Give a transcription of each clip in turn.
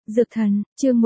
Dược thần, chương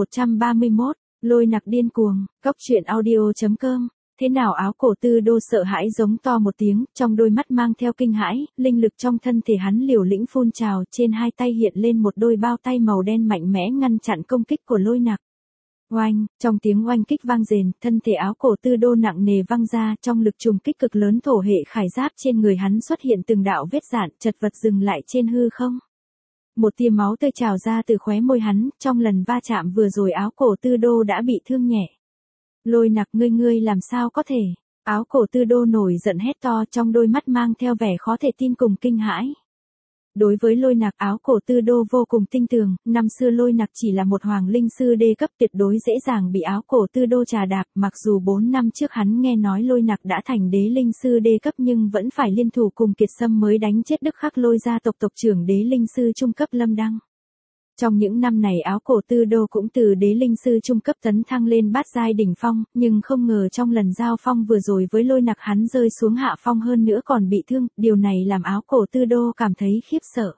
1131, lôi nặc điên cuồng, cóc truyện audio.com. Thế nào áo cổ tư đô sợ hãi giống to một tiếng, trong đôi mắt mang theo kinh hãi, linh lực trong thân thể hắn liều lĩnh phun trào, trên hai tay hiện lên một đôi bao tay màu đen mạnh mẽ ngăn chặn công kích của lôi nặc. Oanh, trong tiếng oanh kích vang rền, thân thể áo cổ tư đô nặng nề văng ra, trong lực trùng kích cực lớn thổ hệ khải giáp trên người hắn xuất hiện từng đạo vết rạn, chật vật dừng lại trên hư không. Một tia máu tươi trào ra từ khóe môi hắn, trong lần va chạm vừa rồi áo cổ tư đô đã bị thương nhẹ. Lôi nặc ngươi làm sao có thể? Áo cổ tư đô nổi giận hét to, trong đôi mắt mang theo vẻ khó thể tin cùng kinh hãi. Đối với lôi nặc, áo cổ tư đô vô cùng tin tưởng, năm xưa lôi nặc chỉ là một hoàng linh sư đê cấp, tuyệt đối dễ dàng bị áo cổ tư đô trà đạp, mặc dù 4 năm trước hắn nghe nói lôi nặc đã thành đế linh sư đê cấp nhưng vẫn phải liên thủ cùng Kiệt Sâm mới đánh chết Đức Khắc Lôi gia tộc tộc trưởng đế linh sư trung cấp Lâm Đăng. Trong những năm này áo cổ tư đô cũng từ đế linh sư trung cấp tấn thăng lên bát giai đỉnh phong, nhưng không ngờ trong lần giao phong vừa rồi với lôi nặc hắn rơi xuống hạ phong hơn nữa còn bị thương, điều này làm áo cổ tư đô cảm thấy khiếp sợ.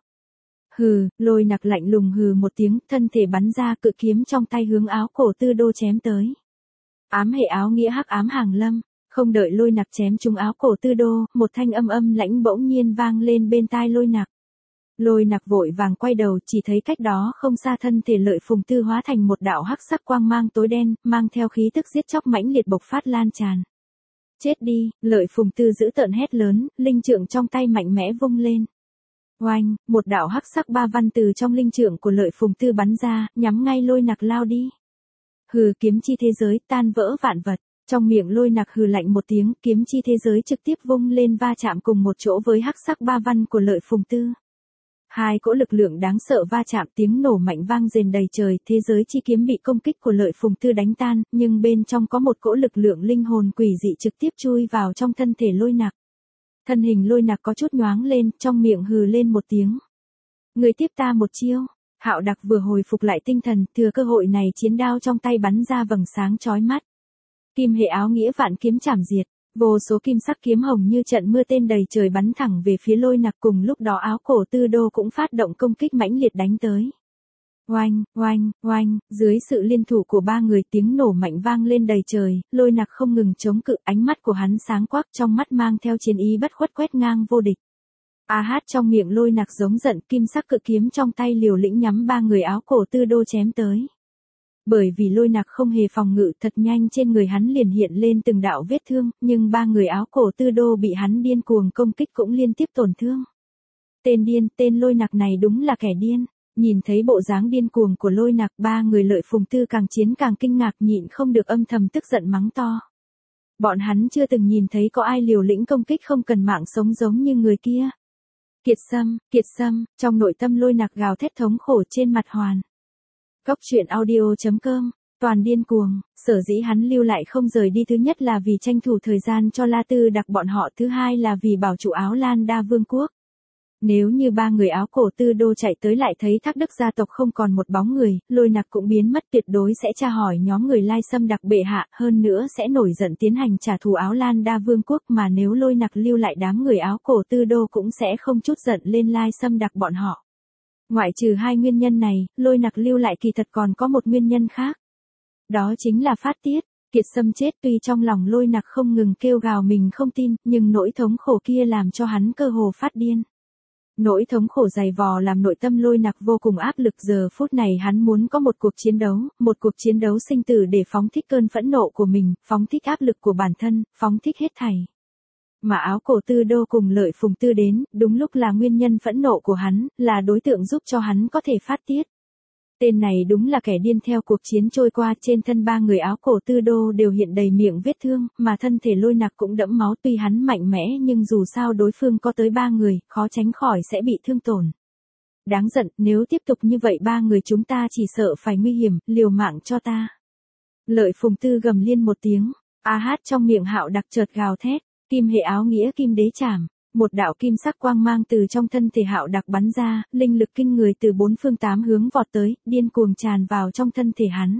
Hừ, lôi nặc lạnh lùng hừ một tiếng, thân thể bắn ra cự kiếm trong tay hướng áo cổ tư đô chém tới. Ám hệ áo nghĩa hắc ám hàng lâm, không đợi lôi nặc chém trúng áo cổ tư đô, một thanh âm lãnh bỗng nhiên vang lên bên tai lôi nặc. Lôi nặc vội vàng quay đầu, chỉ thấy cách đó không xa thân thể Lợi Phùng Tư hóa thành một đạo hắc sắc quang mang tối đen, mang theo khí tức giết chóc mãnh liệt bộc phát lan tràn. Chết đi, Lợi Phùng Tư dữ tợn hét lớn, linh trượng trong tay mạnh mẽ vung lên. Oanh, một đạo hắc sắc ba văn từ trong linh trượng của Lợi Phùng Tư bắn ra, nhắm ngay lôi nặc lao đi. Hừ, kiếm chi thế giới, tan vỡ vạn vật. Trong miệng lôi nặc hừ lạnh một tiếng, kiếm chi thế giới trực tiếp vung lên va chạm cùng một chỗ với hắc sắc ba văn của Lợi Phùng Tư. Hai cỗ lực lượng đáng sợ va chạm, tiếng nổ mạnh vang rền đầy trời, thế giới chi kiếm bị công kích của Lợi Phùng Tư đánh tan, nhưng bên trong có một cỗ lực lượng linh hồn quỷ dị trực tiếp chui vào trong thân thể lôi nặc. Thân hình lôi nặc có chút nhoáng lên, trong miệng hừ lên một tiếng. Người tiếp ta một chiêu. Hạo Đặc vừa hồi phục lại tinh thần, thừa cơ hội này chiến đao trong tay bắn ra vầng sáng chói mắt. Kim hệ áo nghĩa vạn kiếm chảm diệt. Vô số kim sắc kiếm hồng như trận mưa tên đầy trời bắn thẳng về phía lôi nặc, cùng lúc đó áo cổ tư đô cũng phát động công kích mãnh liệt đánh tới. Oanh, dưới sự liên thủ của ba người tiếng nổ mạnh vang lên đầy trời, lôi nặc không ngừng chống cự, ánh mắt của hắn sáng quắc, trong mắt mang theo chiến ý bất khuất quét ngang vô địch. Trong miệng lôi nặc giống giận, kim sắc cự kiếm trong tay liều lĩnh nhắm ba người áo cổ tư đô chém tới. Bởi vì lôi nặc không hề phòng ngự, thật nhanh trên người hắn liền hiện lên từng đạo vết thương, nhưng ba người áo cổ tư đô bị hắn điên cuồng công kích cũng liên tiếp tổn thương. Tên lôi nặc này đúng là kẻ điên. Nhìn thấy bộ dáng điên cuồng của lôi nặc, ba người Lợi Phùng Tư càng chiến càng kinh ngạc, nhịn không được âm thầm tức giận mắng to. Bọn hắn chưa từng nhìn thấy có ai liều lĩnh công kích không cần mạng sống giống như người kia. Kiệt Sâm, trong nội tâm lôi nặc gào thét thống khổ trên mặt hoàn. Cóc truyện audio.com, toàn điên cuồng, sở dĩ hắn lưu lại không rời đi, thứ nhất là vì tranh thủ thời gian cho La Tư Đặc bọn họ, thứ hai là vì bảo chủ Áo Lan Đa Vương quốc. Nếu như ba người áo cổ tư đô chạy tới lại thấy Thác Đức gia tộc không còn một bóng người, lôi nặc cũng biến mất, tuyệt đối sẽ tra hỏi nhóm người Lai Sâm Đặc bệ hạ, hơn nữa sẽ nổi giận tiến hành trả thù Áo Lan Đa Vương quốc, mà nếu lôi nặc lưu lại đám người áo cổ tư đô cũng sẽ không chút giận lên Lai Sâm Đặc bọn họ. Ngoại trừ hai nguyên nhân này, lôi nặc lưu lại kỳ thật còn có một nguyên nhân khác. Đó chính là phát tiết. Kiệt Sâm chết, tuy trong lòng lôi nặc không ngừng kêu gào mình không tin, nhưng nỗi thống khổ kia làm cho hắn cơ hồ phát điên. Nỗi thống khổ dày vò làm nội tâm lôi nặc vô cùng áp lực, giờ phút này hắn muốn có một cuộc chiến đấu sinh tử để phóng thích cơn phẫn nộ của mình, phóng thích áp lực của bản thân, phóng thích hết thảy. Mà áo cổ tư đô cùng Lợi Phùng Tư đến, đúng lúc là nguyên nhân phẫn nộ của hắn, là đối tượng giúp cho hắn có thể phát tiết. Tên này đúng là kẻ điên. Theo cuộc chiến trôi qua, trên thân ba người áo cổ tư đô đều hiện đầy miệng vết thương, mà thân thể lôi nặc cũng đẫm máu, tuy hắn mạnh mẽ nhưng dù sao đối phương có tới ba người, khó tránh khỏi sẽ bị thương tổn. Đáng giận, nếu tiếp tục như vậy ba người chúng ta chỉ sợ phải nguy hiểm, liều mạng cho ta. Lợi Phùng Tư gầm liên một tiếng, trong miệng Hạo Đặc chợt gào thét. Kim hệ áo nghĩa kim đế chảm, một đạo kim sắc quang mang từ trong thân thể Hạo Đặc bắn ra, linh lực kinh người từ bốn phương tám hướng vọt tới, điên cuồng tràn vào trong thân thể hắn.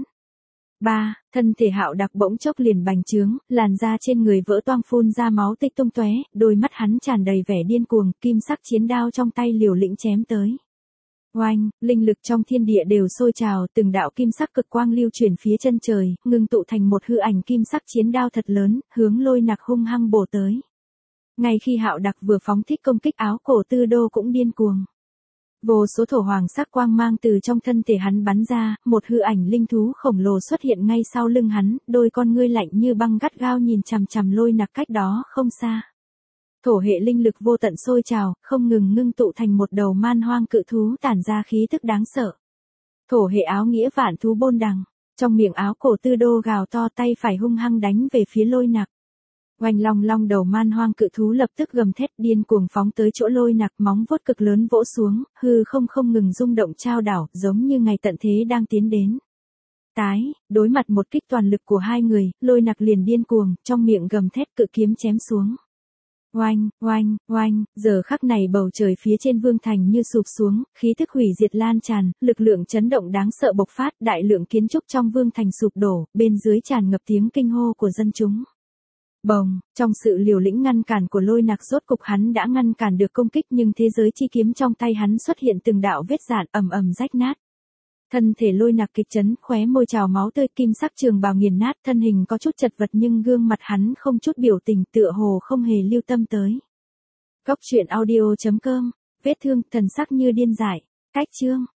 Thân thể Hạo Đặc bỗng chốc liền bành trướng, làn da trên người vỡ toang phun ra máu tươi tung tóe, đôi mắt hắn tràn đầy vẻ điên cuồng, kim sắc chiến đao trong tay liều lĩnh chém tới. Oanh, linh lực trong thiên địa đều sôi trào, từng đạo kim sắc cực quang lưu chuyển phía chân trời, ngưng tụ thành một hư ảnh kim sắc chiến đao thật lớn, hướng Lôi Nặc hung hăng bổ tới. Ngay khi Hạo Đặc vừa phóng thích công kích, áo cổ Tư Đô cũng điên cuồng. Vô số thổ hoàng sắc quang mang từ trong thân thể hắn bắn ra, một hư ảnh linh thú khổng lồ xuất hiện ngay sau lưng hắn, đôi con ngươi lạnh như băng gắt gao nhìn chằm chằm Lôi Nặc cách đó không xa. Thổ hệ linh lực vô tận sôi trào, không ngừng ngưng tụ thành một đầu man hoang cự thú tản ra khí tức đáng sợ. Thổ hệ áo nghĩa vạn thú bôn đằng, trong miệng áo cổ Tư Đô gào to, tay phải hung hăng đánh về phía Lôi Nặc. Oanh long long, đầu man hoang cự thú lập tức gầm thét điên cuồng phóng tới chỗ Lôi Nặc, móng vuốt cực lớn vỗ xuống, hư không ngừng rung động trao đảo, giống như ngày tận thế đang tiến đến. Đối mặt một kích toàn lực của hai người, Lôi Nặc liền điên cuồng, trong miệng gầm thét, cự kiếm chém xuống. Oanh, oanh, oanh, giờ khắc này bầu trời phía trên vương thành như sụp xuống, khí thức hủy diệt lan tràn, lực lượng chấn động đáng sợ bộc phát, đại lượng kiến trúc trong vương thành sụp đổ, bên dưới tràn ngập tiếng kinh hô của dân chúng. Bồng, trong sự liều lĩnh ngăn cản của Lôi Nặc, rốt cục hắn đã ngăn cản được công kích, nhưng thế giới chi kiếm trong tay hắn xuất hiện từng đạo vết rạn ầm ầm rách nát. Thân thể Lôi Nặc kịch chấn, khóe môi trào máu tươi, kim sắc trường bào nghiền nát, thân hình có chút chật vật nhưng gương mặt hắn không chút biểu tình, tựa hồ không hề lưu tâm tới. Góc truyện audio.com, vết thương, thần sắc như điên dại, cách chương.